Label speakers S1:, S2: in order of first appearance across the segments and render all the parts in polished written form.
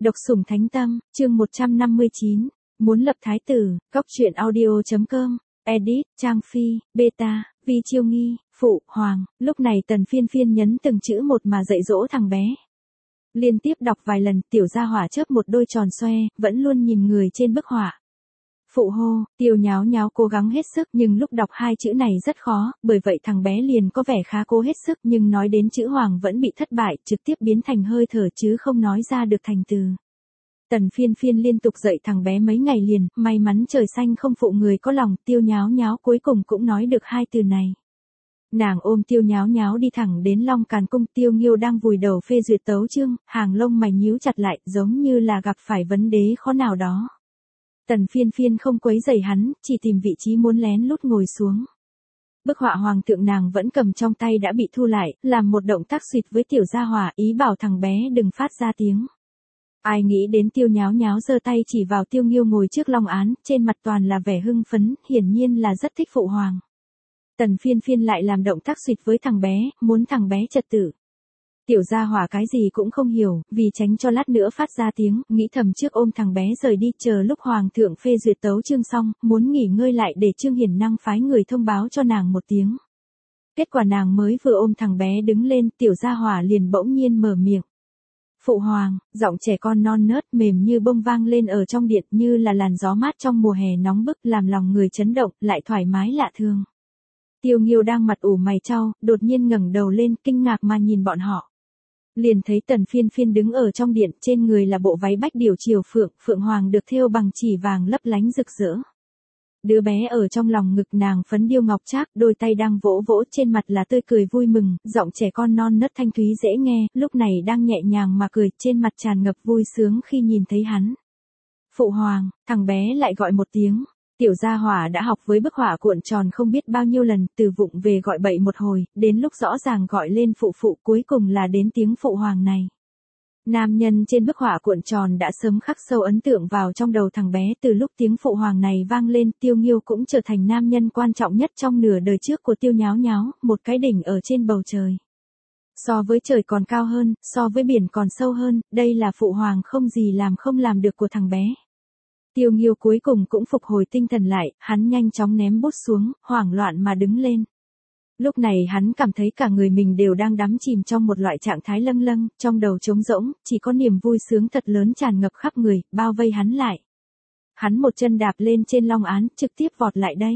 S1: Độc sủng thánh tâm, chương 159, muốn lập thái tử, góc truyện audio.com, edit, Trang Phi, beta, Vi Chiêu Nghi, Phụ, Hoàng, lúc này Tần Phiên Phiên nhấn từng chữ một mà dạy dỗ thằng bé. Liên tiếp đọc vài lần, tiểu gia hỏa chớp một đôi tròn xoe, vẫn luôn nhìn người trên bức họa. Phụ hô, Tiêu Nháo Nháo cố gắng hết sức nhưng lúc đọc hai chữ này rất khó, bởi vậy thằng bé liền có vẻ khá cố hết sức nhưng nói đến chữ Hoàng vẫn bị thất bại, trực tiếp biến thành hơi thở chứ không nói ra được thành từ. Tần Phiên Phiên liên tục dạy thằng bé mấy ngày liền, may mắn trời xanh không phụ người có lòng, Tiêu Nháo Nháo cuối cùng cũng nói được hai từ này. Nàng ôm Tiêu Nháo Nháo đi thẳng đến Long Càn Cung, Tiêu Nghiêu đang vùi đầu phê duyệt tấu chương, hàng lông mày nhíu chặt lại, giống như là gặp phải vấn đề khó nào đó. Tần Phiên Phiên không quấy rầy hắn, chỉ tìm vị trí muốn lén lút ngồi xuống. Bức họa hoàng thượng nàng vẫn cầm trong tay đã bị thu lại, làm một động tác xịt với tiểu gia hỏa, ý bảo thằng bé đừng phát ra tiếng. Ai nghĩ đến Tiêu Nháo Nháo giơ tay chỉ vào Tiêu Nghiêu ngồi trước long án, trên mặt toàn là vẻ hưng phấn, hiển nhiên là rất thích phụ hoàng. Tần Phiên Phiên lại làm động tác xịt với thằng bé, muốn thằng bé trật tự. Tiểu gia hỏa cái gì cũng không hiểu, vì tránh cho lát nữa phát ra tiếng, nghĩ thầm trước ôm thằng bé rời đi, chờ lúc hoàng thượng phê duyệt tấu chương xong, muốn nghỉ ngơi lại để Trương Hiển Năng phái người thông báo cho nàng một tiếng. Kết quả nàng mới vừa ôm thằng bé đứng lên, tiểu gia hỏa liền bỗng nhiên mở miệng. Phụ hoàng, giọng trẻ con non nớt mềm như bông vang lên ở trong điện như là làn gió mát trong mùa hè nóng bức, làm lòng người chấn động, lại thoải mái lạ thường. Tiêu Nghiêu đang mặt ủ mày chau, đột nhiên ngẩng đầu lên kinh ngạc mà nhìn bọn họ. Liền thấy Tần Phiên Phiên đứng ở trong điện, trên người là bộ váy bách điểu triều phượng, phượng hoàng được thêu bằng chỉ vàng lấp lánh rực rỡ. Đứa bé ở trong lòng ngực nàng phấn điêu ngọc trác, đôi tay đang vỗ vỗ, trên mặt là tươi cười vui mừng, giọng trẻ con non nớt thanh thúy dễ nghe, lúc này đang nhẹ nhàng mà cười, trên mặt tràn ngập vui sướng khi nhìn thấy hắn. Phụ hoàng, thằng bé lại gọi một tiếng. Tiểu gia hỏa đã học với bức họa cuộn tròn không biết bao nhiêu lần, từ vụng về gọi bậy một hồi, đến lúc rõ ràng gọi lên phụ phụ, cuối cùng là đến tiếng phụ hoàng này. Nam nhân trên bức họa cuộn tròn đã sớm khắc sâu ấn tượng vào trong đầu thằng bé, từ lúc tiếng phụ hoàng này vang lên, Tiêu Nghiêu cũng trở thành nam nhân quan trọng nhất trong nửa đời trước của Tiêu Nháo Nháo, một cái đỉnh ở trên bầu trời. So với trời còn cao hơn, so với biển còn sâu hơn, đây là phụ hoàng không gì làm không làm được của thằng bé. Tiêu Nghiêu cuối cùng cũng phục hồi tinh thần lại, hắn nhanh chóng ném bút xuống, hoảng loạn mà đứng lên. Lúc này hắn cảm thấy cả người mình đều đang đắm chìm trong một loại trạng thái lâng lâng, trong đầu trống rỗng, chỉ có niềm vui sướng thật lớn tràn ngập khắp người, bao vây hắn lại. Hắn một chân đạp lên trên long án, trực tiếp vọt lại đây.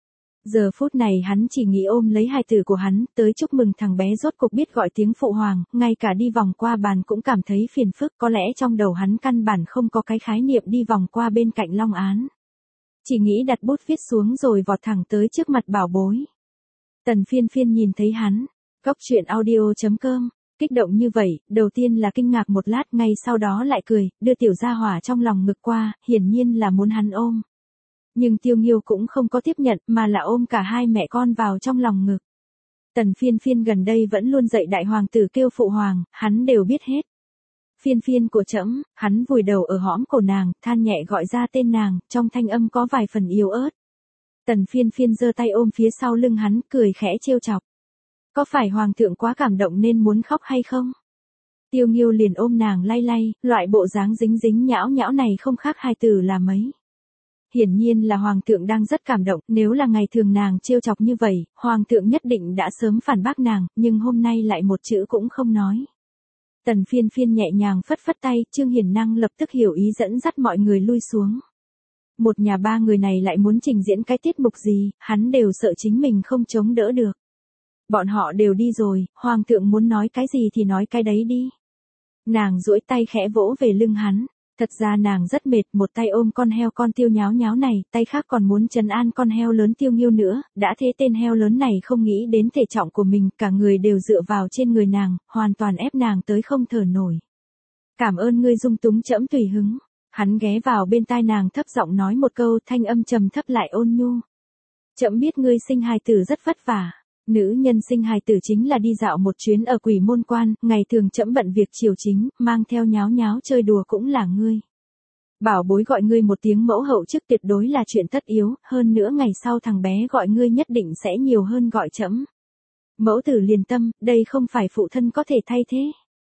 S1: Giờ phút này hắn chỉ nghĩ ôm lấy hài tử của hắn, tới chúc mừng thằng bé rốt cuộc biết gọi tiếng phụ hoàng, ngay cả đi vòng qua bàn cũng cảm thấy phiền phức, có lẽ trong đầu hắn căn bản không có cái khái niệm đi vòng qua bên cạnh long án. Chỉ nghĩ đặt bút viết xuống rồi vọt thẳng tới trước mặt bảo bối. Tần Phiên Phiên nhìn thấy hắn, góc truyện audio.com, kích động như vậy, đầu tiên là kinh ngạc một lát, ngay sau đó lại cười, đưa tiểu gia hỏa trong lòng ngực qua, hiển nhiên là muốn hắn ôm. Nhưng Tiêu Nghiêu cũng không có tiếp nhận, mà là ôm cả hai mẹ con vào trong lòng ngực. Tần Phiên Phiên gần đây vẫn luôn dạy đại hoàng tử kêu phụ hoàng, hắn đều biết hết. Phiên Phiên của trẫm, hắn vùi đầu ở hõm cổ nàng, than nhẹ gọi ra tên nàng, trong thanh âm có vài phần yếu ớt. Tần Phiên Phiên giơ tay ôm phía sau lưng hắn, cười khẽ trêu chọc. Có phải hoàng thượng quá cảm động nên muốn khóc hay không? Tiêu Nghiêu liền ôm nàng lay lay, loại bộ dáng dính dính nhão nhão này không khác hài tử là mấy. Hiển nhiên là hoàng thượng đang rất cảm động, nếu là ngày thường nàng trêu chọc như vậy, hoàng thượng nhất định đã sớm phản bác nàng, nhưng hôm nay lại một chữ cũng không nói. Tần Phiên Phiên nhẹ nhàng phất phất tay, Trương Hiển Năng lập tức hiểu ý dẫn dắt mọi người lui xuống. Một nhà ba người này lại muốn trình diễn cái tiết mục gì, hắn đều sợ chính mình không chống đỡ được. Bọn họ đều đi rồi, hoàng thượng muốn nói cái gì thì nói cái đấy đi. Nàng duỗi tay khẽ vỗ về lưng hắn. Thật ra nàng rất mệt, một tay ôm con heo con Tiêu Nháo Nháo này, tay khác còn muốn trấn an con heo lớn Tiêu Nghiêu nữa, đã thế tên heo lớn này không nghĩ đến thể trọng của mình, cả người đều dựa vào trên người nàng, hoàn toàn ép nàng tới không thở nổi. Cảm ơn ngươi dung túng trẫm tùy hứng. Hắn ghé vào bên tai nàng thấp giọng nói một câu, thanh âm trầm thấp lại ôn nhu. Trẫm biết ngươi sinh hài tử rất vất vả. Nữ nhân sinh hài tử chính là đi dạo một chuyến ở Quỷ Môn Quan, ngày thường trẫm bận việc triều chính, mang theo Nháo Nháo chơi đùa cũng là ngươi. Bảo bối gọi ngươi một tiếng mẫu hậu trước tuyệt đối là chuyện tất yếu, hơn nữa ngày sau thằng bé gọi ngươi nhất định sẽ nhiều hơn gọi trẫm. Mẫu tử liền tâm, đây không phải phụ thân có thể thay thế.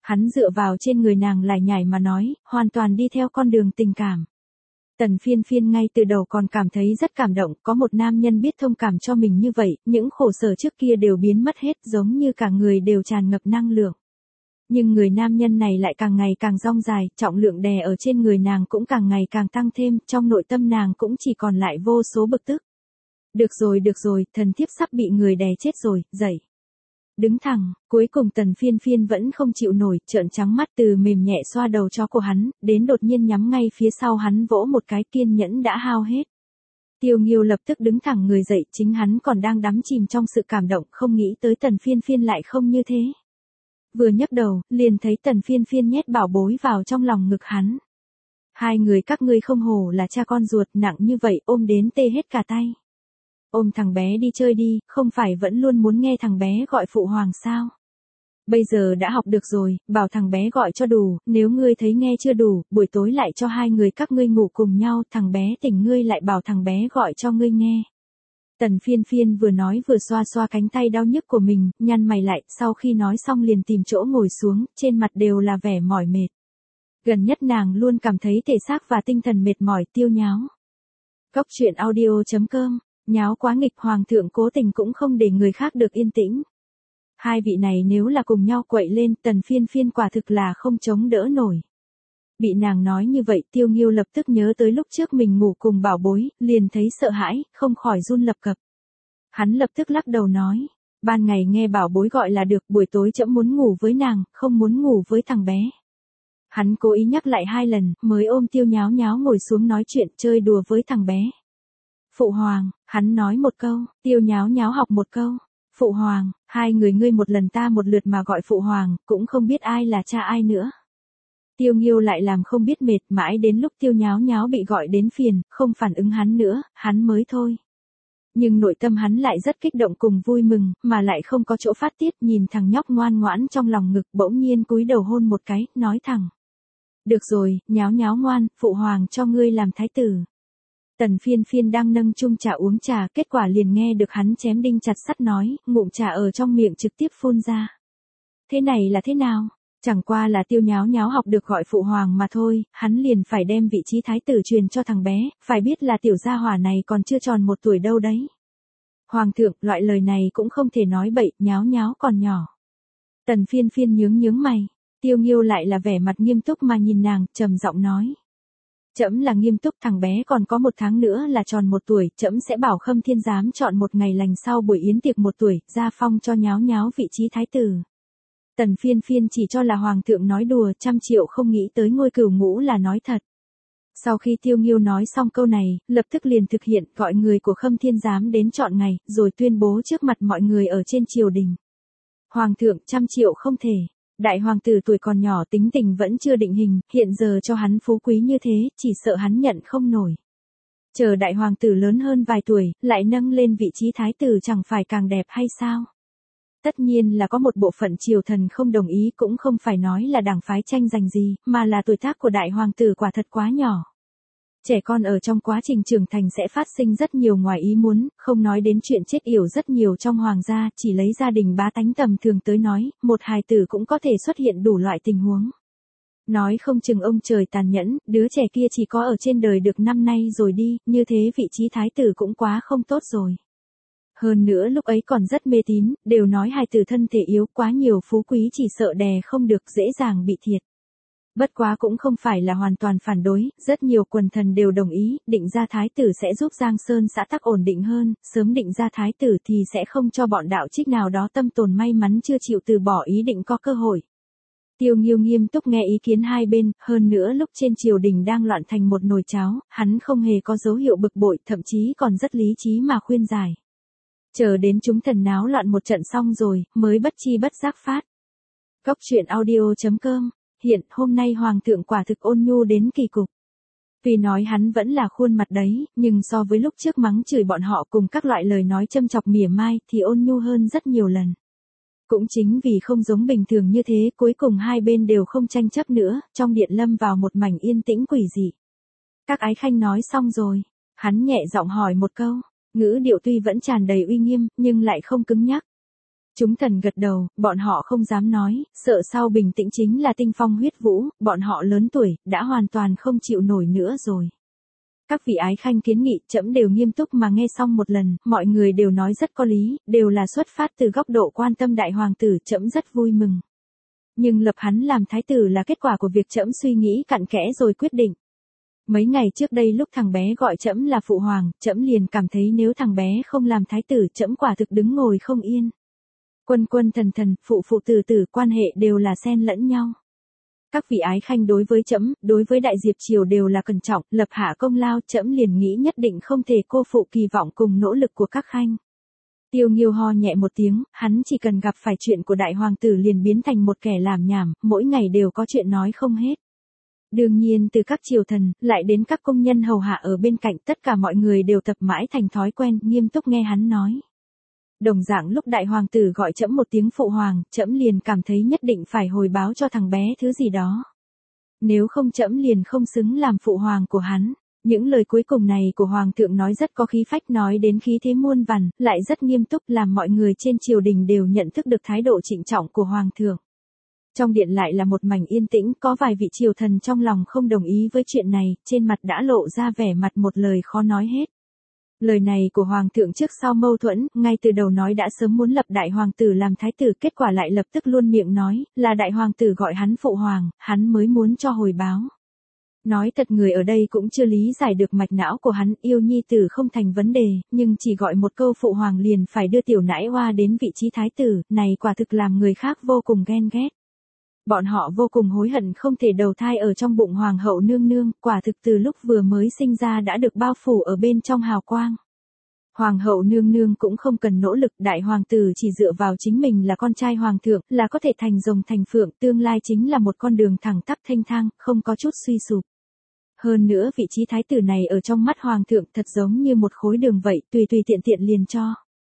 S1: Hắn dựa vào trên người nàng lải nhải mà nói, hoàn toàn đi theo con đường tình cảm. Tần Phiên Phiên ngay từ đầu còn cảm thấy rất cảm động, có một nam nhân biết thông cảm cho mình như vậy, những khổ sở trước kia đều biến mất hết, giống như cả người đều tràn ngập năng lượng. Nhưng người nam nhân này lại càng ngày càng dong dài, trọng lượng đè ở trên người nàng cũng càng ngày càng tăng thêm, trong nội tâm nàng cũng chỉ còn lại vô số bực tức. Được rồi, thần thiếp sắp bị người đè chết rồi, dậy. Đứng thẳng, cuối cùng Tần Phiên Phiên vẫn không chịu nổi, trợn trắng mắt từ mềm nhẹ xoa đầu chó của hắn, đến đột nhiên nhắm ngay phía sau hắn vỗ một cái, kiên nhẫn đã hao hết. Tiêu Nghiêu lập tức đứng thẳng người dậy, chính hắn còn đang đắm chìm trong sự cảm động, không nghĩ tới Tần Phiên Phiên lại không như thế. Vừa nhấc đầu, liền thấy Tần Phiên Phiên nhét bảo bối vào trong lòng ngực hắn. Hai người các ngươi không hổ là cha con ruột, nặng như vậy ôm đến tê hết cả tay. Ôm thằng bé đi chơi đi, không phải vẫn luôn muốn nghe thằng bé gọi phụ hoàng sao? Bây giờ đã học được rồi, bảo thằng bé gọi cho đủ, nếu ngươi thấy nghe chưa đủ, buổi tối lại cho hai người các ngươi ngủ cùng nhau, thằng bé tỉnh ngươi lại bảo thằng bé gọi cho ngươi nghe. Tần Phiên Phiên vừa nói vừa xoa xoa cánh tay đau nhức của mình, nhăn mày lại, sau khi nói xong liền tìm chỗ ngồi xuống, trên mặt đều là vẻ mỏi mệt. Gần nhất nàng luôn cảm thấy thể xác và tinh thần mệt mỏi, tiêu nháo. Cốc truyện audio.com, nháo quá nghịch, hoàng thượng cố tình cũng không để người khác được yên tĩnh. Hai vị này nếu là cùng nhau quậy lên, Tần Phiên Phiên quả thực là không chống đỡ nổi. Bị nàng nói như vậy, Tiêu Nghiêu lập tức nhớ tới lúc trước mình ngủ cùng bảo bối, liền thấy sợ hãi, không khỏi run lập cập. Hắn lập tức lắc đầu nói, ban ngày nghe bảo bối gọi là được, buổi tối trẫm muốn ngủ với nàng, không muốn ngủ với thằng bé. Hắn cố ý nhắc lại 2 lần, mới ôm Tiêu Nháo Nháo ngồi xuống nói chuyện, chơi đùa với thằng bé. Phụ hoàng, hắn nói một câu, Tiêu Nháo Nháo học một câu. Phụ hoàng, hai người ngươi một lần ta một lượt mà gọi phụ hoàng, cũng không biết ai là cha ai nữa. Tiêu Nghiêu lại làm không biết mệt, mãi đến lúc Tiêu Nháo Nháo bị gọi đến phiền, không phản ứng hắn nữa, hắn mới thôi. Nhưng nội tâm hắn lại rất kích động cùng vui mừng, mà lại không có chỗ phát tiết, nhìn thằng nhóc ngoan ngoãn trong lòng ngực, bỗng nhiên cúi đầu hôn một cái, nói thẳng. Được rồi, Nháo Nháo ngoan, phụ hoàng cho ngươi làm thái tử. Tần Phiên Phiên đang nâng chung trà uống trà, kết quả liền nghe được hắn chém đinh chặt sắt nói, ngụm trà ở trong miệng trực tiếp phun ra. Thế này là thế nào? Chẳng qua là Tiêu Nháo Nháo học được gọi phụ hoàng mà thôi, hắn liền phải đem vị trí thái tử truyền cho thằng bé, phải biết là tiểu gia hỏa này còn chưa tròn 1 tuổi đâu đấy. Hoàng thượng, loại lời này cũng không thể nói bậy, Nháo Nháo còn nhỏ. Tần Phiên Phiên nhướng mày, Tiêu Nghiêu lại là vẻ mặt nghiêm túc mà nhìn nàng, trầm giọng nói. Trẫm là nghiêm túc, thằng bé còn có 1 tháng nữa là tròn 1 tuổi, trẫm sẽ bảo Khâm Thiên Giám chọn một ngày lành sau buổi yến tiệc 1 tuổi, ra phong cho Nháo Nháo vị trí thái tử. Tần Phiên Phiên chỉ cho là hoàng thượng nói đùa, 100 triệu không nghĩ tới Ngôi Cửu Ngũ là nói thật. Sau khi Tiêu Nghiêu nói xong câu này, lập tức liền thực hiện, gọi người của Khâm Thiên Giám đến chọn ngày, rồi tuyên bố trước mặt mọi người ở trên triều đình. Hoàng thượng, 100 triệu không thể. Đại hoàng tử tuổi còn nhỏ, tính tình vẫn chưa định hình, hiện giờ cho hắn phú quý như thế, chỉ sợ hắn nhận không nổi. Chờ đại hoàng tử lớn hơn vài tuổi, lại nâng lên vị trí thái tử chẳng phải càng đẹp hay sao? Tất nhiên là có một bộ phận triều thần không đồng ý, cũng không phải nói là đảng phái tranh giành gì, mà là tuổi tác của đại hoàng tử quả thật quá nhỏ. Trẻ con ở trong quá trình trưởng thành sẽ phát sinh rất nhiều ngoài ý muốn, không nói đến chuyện chết yểu rất nhiều trong hoàng gia, chỉ lấy gia đình bá tánh tầm thường tới nói, một hài tử cũng có thể xuất hiện đủ loại tình huống. Nói không chừng ông trời tàn nhẫn, đứa trẻ kia chỉ có ở trên đời được năm nay rồi đi, như thế vị trí thái tử cũng quá không tốt rồi. Hơn nữa lúc ấy còn rất mê tín, đều nói hài tử thân thể yếu, quá nhiều phú quý chỉ sợ đè không được, dễ dàng bị thiệt. Bất quá cũng không phải là hoàn toàn phản đối, rất nhiều quần thần đều đồng ý, định ra thái tử sẽ giúp Giang Sơn xã tắc ổn định hơn, sớm định ra thái tử thì sẽ không cho bọn đạo trích nào đó tâm tồn may mắn chưa chịu từ bỏ ý định có cơ hội. Tiêu Nghiêu nghiêm túc nghe ý kiến hai bên, hơn nữa lúc trên triều đình đang loạn thành một nồi cháo, hắn không hề có dấu hiệu bực bội, thậm chí còn rất lý trí mà khuyên giải. Chờ đến chúng thần náo loạn một trận xong rồi, mới bất chi bất giác phát. Cốc truyện audio.com. Hiện, hôm nay hoàng thượng quả thực ôn nhu đến kỳ cục. Vì nói hắn vẫn là khuôn mặt đấy, nhưng so với lúc trước mắng chửi bọn họ cùng các loại lời nói châm chọc mỉa mai thì ôn nhu hơn rất nhiều lần. Cũng chính vì không giống bình thường như thế, cuối cùng hai bên đều không tranh chấp nữa, trong điện lâm vào một mảnh yên tĩnh quỷ dị. Các ái khanh nói xong rồi, hắn nhẹ giọng hỏi một câu, ngữ điệu tuy vẫn tràn đầy uy nghiêm, nhưng lại không cứng nhắc. Chúng thần gật đầu, bọn họ không dám nói, sợ sau bình tĩnh chính là tinh phong huyết vũ, bọn họ lớn tuổi, đã hoàn toàn không chịu nổi nữa rồi. Các vị ái khanh kiến nghị, trẫm đều nghiêm túc mà nghe xong một lần, mọi người đều nói rất có lý, đều là xuất phát từ góc độ quan tâm đại hoàng tử, trẫm rất vui mừng. Nhưng lập hắn làm thái tử là kết quả của việc trẫm suy nghĩ cặn kẽ rồi quyết định. Mấy ngày trước đây lúc thằng bé gọi trẫm là phụ hoàng, trẫm liền cảm thấy nếu thằng bé không làm thái tử, trẫm quả thực đứng ngồi không yên. Quân quân thần thần, phụ phụ tử tử, quan hệ đều là xen lẫn nhau. Các vị ái khanh đối với trẫm, đối với đại diệp triều đều là cẩn trọng, lập hạ công lao, trẫm liền nghĩ nhất định không thể cô phụ kỳ vọng cùng nỗ lực của các khanh. Tiêu Nghiêu ho nhẹ một tiếng, hắn chỉ cần gặp phải chuyện của đại hoàng tử liền biến thành một kẻ làm nhảm, mỗi ngày đều có chuyện nói không hết. Đương nhiên từ các triều thần, lại đến các công nhân hầu hạ ở bên cạnh, tất cả mọi người đều tập mãi thành thói quen, nghiêm túc nghe hắn nói. Đồng dạng lúc đại hoàng tử gọi trẫm một tiếng phụ hoàng, trẫm liền cảm thấy nhất định phải hồi báo cho thằng bé thứ gì đó. Nếu không trẫm liền không xứng làm phụ hoàng của hắn. Những lời cuối cùng này của hoàng thượng nói rất có khí phách, nói đến khí thế muôn vàn, lại rất nghiêm túc, làm mọi người trên triều đình đều nhận thức được thái độ trịnh trọng của hoàng thượng. Trong điện lại là một mảnh yên tĩnh, có vài vị triều thần trong lòng không đồng ý với chuyện này, trên mặt đã lộ ra vẻ mặt một lời khó nói hết. Lời này của hoàng thượng trước sau mâu thuẫn, ngay từ đầu nói đã sớm muốn lập đại hoàng tử làm thái tử, kết quả lại lập tức luôn miệng nói, là đại hoàng tử gọi hắn phụ hoàng, hắn mới muốn cho hồi báo. Nói thật người ở đây cũng chưa lý giải được mạch não của hắn, yêu nhi tử không thành vấn đề, nhưng chỉ gọi một câu phụ hoàng liền phải đưa tiểu nãi hoa đến vị trí thái tử, này quả thực làm người khác vô cùng ghen ghét. Bọn họ vô cùng hối hận không thể đầu thai ở trong bụng hoàng hậu nương nương, quả thực từ lúc vừa mới sinh ra đã được bao phủ ở bên trong hào quang. Hoàng hậu nương nương cũng không cần nỗ lực, đại hoàng tử chỉ dựa vào chính mình là con trai hoàng thượng, là có thể thành rồng thành phượng, tương lai chính là một con đường thẳng tắp thanh thang, không có chút suy sụp. Hơn nữa vị trí thái tử này ở trong mắt hoàng thượng thật giống như một khối đường vậy, tùy tùy tiện tiện liền cho.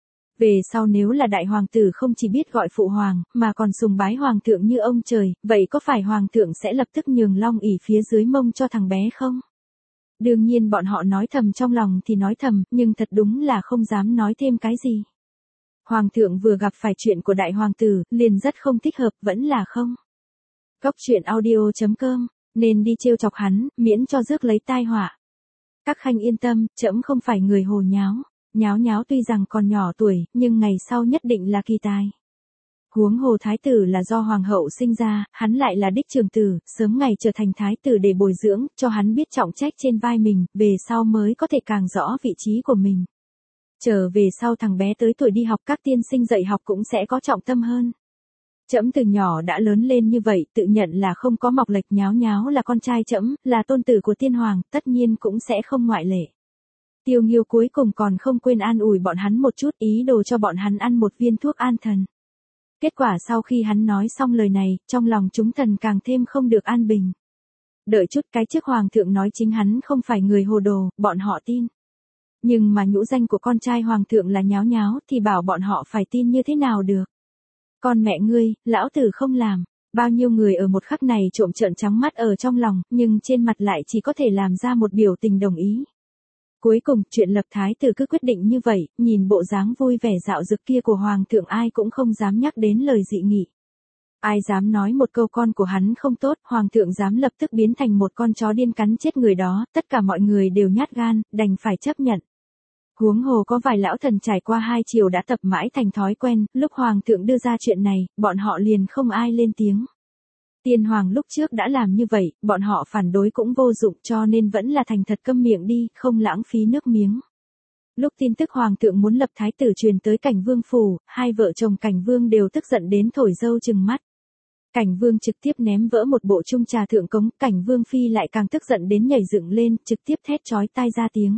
S1: Về sau nếu là đại hoàng tử không chỉ biết gọi phụ hoàng, mà còn sùng bái hoàng thượng như ông trời, vậy có phải hoàng thượng sẽ lập tức nhường long ỷ phía dưới mông cho thằng bé không? Đương nhiên bọn họ nói thầm trong lòng thì nói thầm, nhưng thật đúng là không dám nói thêm cái gì. Hoàng thượng vừa gặp phải chuyện của đại hoàng tử, liền rất không thích hợp, vẫn là không. Góc truyện audio.com, nên đi trêu chọc hắn, miễn cho rước lấy tai họa. Các khanh yên tâm, trẫm không phải người hồ nháo. Nháo nháo tuy rằng còn nhỏ tuổi, nhưng ngày sau nhất định là kỳ tài. Huống hồ thái tử là do hoàng hậu sinh ra, hắn lại là đích trưởng tử, sớm ngày trở thành thái tử để bồi dưỡng, cho hắn biết trọng trách trên vai mình, về sau mới có thể càng rõ vị trí của mình. Trở về sau thằng bé tới tuổi đi học, các tiên sinh dạy học cũng sẽ có trọng tâm hơn. Trẫm từ nhỏ đã lớn lên như vậy, tự nhận là không có mọc lệch, nháo nháo là con trai trẫm, là tôn tử của tiên hoàng, tất nhiên cũng sẽ không ngoại lệ. Tiêu Nghiêu cuối cùng còn không quên an ủi bọn hắn một chút, ý đồ cho bọn hắn ăn một viên thuốc an thần. Kết quả sau khi hắn nói xong lời này, trong lòng chúng thần càng thêm không được an bình. Đợi chút cái trước hoàng thượng nói chính hắn không phải người hồ đồ, bọn họ tin. Nhưng mà nhũ danh của con trai hoàng thượng là nháo nháo, thì bảo bọn họ phải tin như thế nào được. Con mẹ ngươi, lão tử không làm. Bao nhiêu người ở một khắc này trộm trợn trắng mắt ở trong lòng, nhưng trên mặt lại chỉ có thể làm ra một biểu tình đồng ý. Cuối cùng, chuyện lập thái tử cứ quyết định như vậy, nhìn bộ dáng vui vẻ dạo dực kia của hoàng thượng ai cũng không dám nhắc đến lời dị nghị. Ai dám nói một câu con của hắn không tốt, hoàng thượng dám lập tức biến thành một con chó điên cắn chết người đó, tất cả mọi người đều nhát gan, đành phải chấp nhận. Huống hồ có vài lão thần trải qua 2 triều đã tập mãi thành thói quen, lúc hoàng thượng đưa ra chuyện này, bọn họ liền không ai lên tiếng. Tiên hoàng lúc trước đã làm như vậy, bọn họ phản đối cũng vô dụng, cho nên vẫn là thành thật câm miệng đi, không lãng phí nước miếng. Lúc tin tức hoàng thượng muốn lập thái tử truyền tới Cảnh Vương phủ, hai vợ chồng Cảnh Vương đều tức giận đến thổi dâu trừng mắt. Cảnh Vương trực tiếp ném vỡ một bộ chung trà thượng cống, Cảnh Vương phi lại càng tức giận đến nhảy dựng lên, trực tiếp thét chói tai ra tiếng.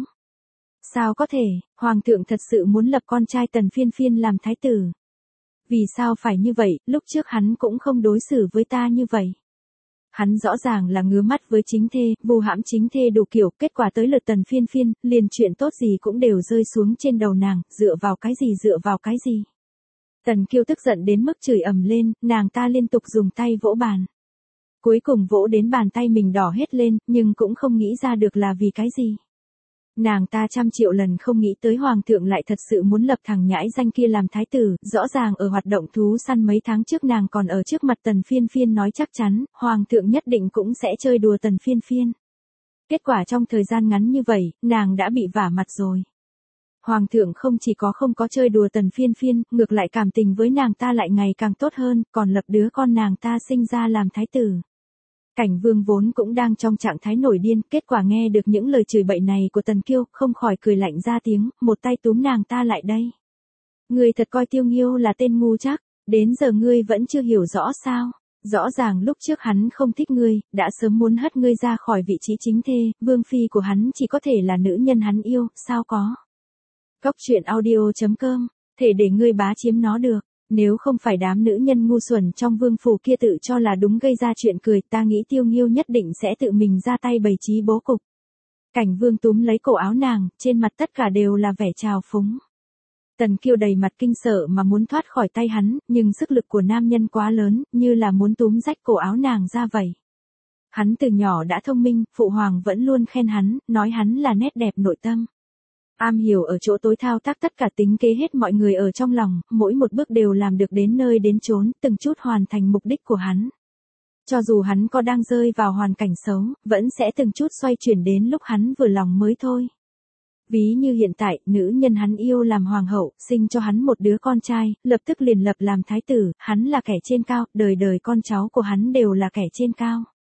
S1: Sao có thể, hoàng thượng thật sự muốn lập con trai Tần Phiên Phiên làm thái tử? Vì sao phải như vậy, lúc trước hắn cũng không đối xử với ta như vậy. Hắn rõ ràng là ngứa mắt với chính thê, vu hãm chính thê đủ kiểu, kết quả tới lượt Tần Phiên Phiên, liền chuyện tốt gì cũng đều rơi xuống trên đầu nàng, dựa vào cái gì. Tần Kiêu tức giận đến mức chửi ầm lên, nàng ta liên tục dùng tay vỗ bàn. Cuối cùng vỗ đến bàn tay mình đỏ hết lên, nhưng cũng không nghĩ ra được là vì cái gì. Nàng ta trăm triệu lần không nghĩ tới hoàng thượng lại thật sự muốn lập thằng nhãi danh kia làm thái tử, rõ ràng ở hoạt động thú săn mấy tháng trước nàng còn ở trước mặt Tần Phiên Phiên nói chắc chắn, hoàng thượng nhất định cũng sẽ chơi đùa Tần Phiên Phiên. Kết quả trong thời gian ngắn như vậy, nàng đã bị vả mặt rồi. Hoàng thượng không chỉ có không có chơi đùa Tần Phiên Phiên, ngược lại cảm tình với nàng ta lại ngày càng tốt hơn, còn lập đứa con nàng ta sinh ra làm thái tử. Cảnh Vương vốn cũng đang trong trạng thái nổi điên, kết quả nghe được những lời chửi bậy này của Tần Kiêu, không khỏi cười lạnh ra tiếng, một tay túm nàng ta lại đây. Ngươi thật coi Tiêu Nghiêu là tên ngu chắc, đến giờ ngươi vẫn chưa hiểu rõ sao? Rõ ràng lúc trước hắn không thích ngươi, đã sớm muốn hất ngươi ra khỏi vị trí chính thê, vương phi của hắn chỉ có thể là nữ nhân hắn yêu, sao có? Cốc truyện audio.com, thể để ngươi bá chiếm nó được. Nếu không phải đám nữ nhân ngu xuẩn trong vương phủ kia tự cho là đúng gây ra chuyện cười, ta nghĩ Tiêu Nghiêu nhất định sẽ tự mình ra tay bày trí bố cục. Cảnh Vương túm lấy cổ áo nàng, trên mặt tất cả đều là vẻ trào phúng. Tần Kiêu đầy mặt kinh sợ mà muốn thoát khỏi tay hắn, nhưng sức lực của nam nhân quá lớn, như là muốn túm rách cổ áo nàng ra vậy. Hắn từ nhỏ đã thông minh, phụ hoàng vẫn luôn khen hắn, nói hắn là nét đẹp nội tâm. Am hiểu ở chỗ tối thao tác tất cả tính kế hết mọi người ở trong lòng, mỗi một bước đều làm được đến nơi đến chốn, từng chút hoàn thành mục đích của hắn. Cho dù hắn có đang rơi vào hoàn cảnh xấu, vẫn sẽ từng chút xoay chuyển đến lúc hắn vừa lòng mới thôi. Ví như hiện tại, nữ nhân hắn yêu làm hoàng hậu, sinh cho hắn một đứa con trai, lập tức liền lập làm thái tử, hắn là kẻ trên cao, đời đời con cháu của hắn đều là kẻ trên cao.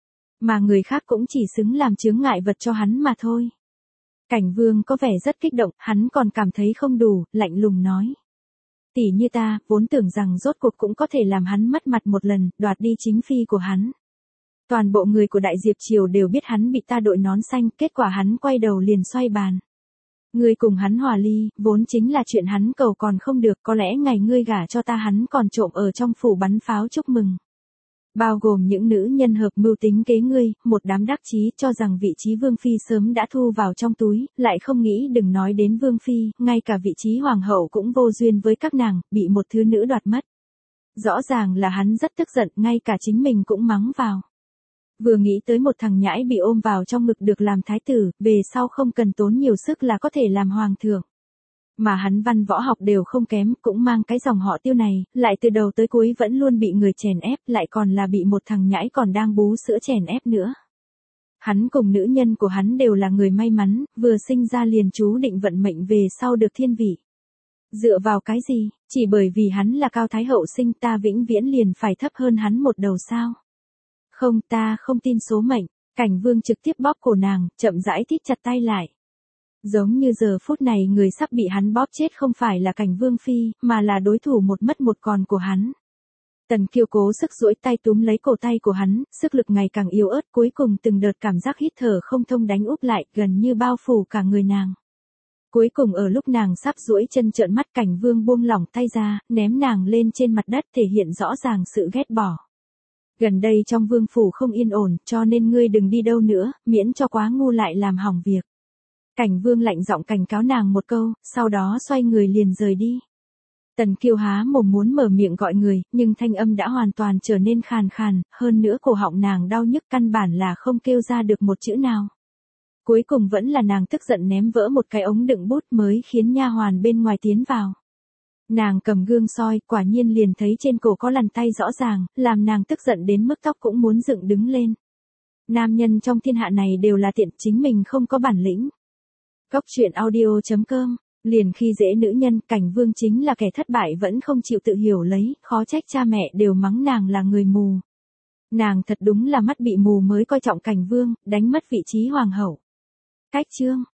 S1: Mà người khác cũng chỉ xứng làm chướng ngại vật cho hắn mà thôi. Cảnh Vương có vẻ rất kích động, hắn còn cảm thấy không đủ, lạnh lùng nói. Tỷ như ta, vốn tưởng rằng rốt cuộc cũng có thể làm hắn mất mặt một lần, đoạt đi chính phi của hắn. Toàn bộ người của Đại Diệp Triều đều biết hắn bị ta đội nón xanh, kết quả hắn quay đầu liền xoay bàn. Ngươi cùng hắn hòa ly, vốn chính là chuyện hắn cầu còn không được, có lẽ ngày ngươi gả cho ta hắn còn trộm ở trong phủ bắn pháo chúc mừng. Bao gồm những nữ nhân hợp mưu tính kế ngươi, một đám đắc chí cho rằng vị trí vương phi sớm đã thu vào trong túi, lại không nghĩ đừng nói đến vương phi, ngay cả vị trí hoàng hậu cũng vô duyên với các nàng, bị một thứ nữ đoạt mất. Rõ ràng là hắn rất tức giận, ngay cả chính mình cũng mắng vào. Vừa nghĩ tới một thằng nhãi bị ôm vào trong ngực được làm thái tử, về sau không cần tốn nhiều sức là có thể làm hoàng thượng. Mà hắn văn võ học đều không kém, cũng mang cái dòng họ Tiêu này, lại từ đầu tới cuối vẫn luôn bị người chèn ép, lại còn là bị một thằng nhãi còn đang bú sữa chèn ép nữa. Hắn cùng nữ nhân của hắn đều là người may mắn, vừa sinh ra liền chú định vận mệnh về sau được thiên vị. Dựa vào cái gì, chỉ bởi vì hắn là Cao Thái Hậu sinh ta vĩnh viễn liền phải thấp hơn hắn một đầu sao? Không, ta không tin số mệnh. Cảnh Vương trực tiếp bóp cổ nàng, chậm rãi thít chặt tay lại. Giống như giờ phút này người sắp bị hắn bóp chết không phải là Cảnh Vương phi, mà là đối thủ một mất một còn của hắn. Tần Kiêu cố sức duỗi tay túm lấy cổ tay của hắn, sức lực ngày càng yếu ớt, cuối cùng từng đợt cảm giác hít thở không thông đánh úp lại, gần như bao phủ cả người nàng. Cuối cùng ở lúc nàng sắp duỗi chân trợn mắt, Cảnh Vương buông lỏng tay ra, ném nàng lên trên mặt đất thể hiện rõ ràng sự ghét bỏ. Gần đây trong vương phủ không yên ổn, cho nên ngươi đừng đi đâu nữa, miễn cho quá ngu lại làm hỏng việc. Cảnh Vương lạnh giọng cảnh cáo nàng một câu, sau đó xoay người liền rời đi. Tần Kiêu há mồm muốn mở miệng gọi người, nhưng thanh âm đã hoàn toàn trở nên khàn khàn, hơn nữa cổ họng nàng đau nhức căn bản là không kêu ra được một chữ nào. Cuối cùng vẫn là nàng tức giận ném vỡ một cái ống đựng bút mới khiến nha hoàn bên ngoài tiến vào. Nàng cầm gương soi, quả nhiên liền thấy trên cổ có lằn tay rõ ràng, làm nàng tức giận đến mức tóc cũng muốn dựng đứng lên. Nam nhân trong thiên hạ này đều là tiện, chính mình không có bản lĩnh. Cốc truyện audio.com, liền khi dễ nữ nhân, Cảnh Vương chính là kẻ thất bại vẫn không chịu tự hiểu lấy, khó trách cha mẹ đều mắng nàng là người mù. Nàng thật đúng là mắt bị mù mới coi trọng Cảnh Vương, đánh mất vị trí hoàng hậu. Cách chương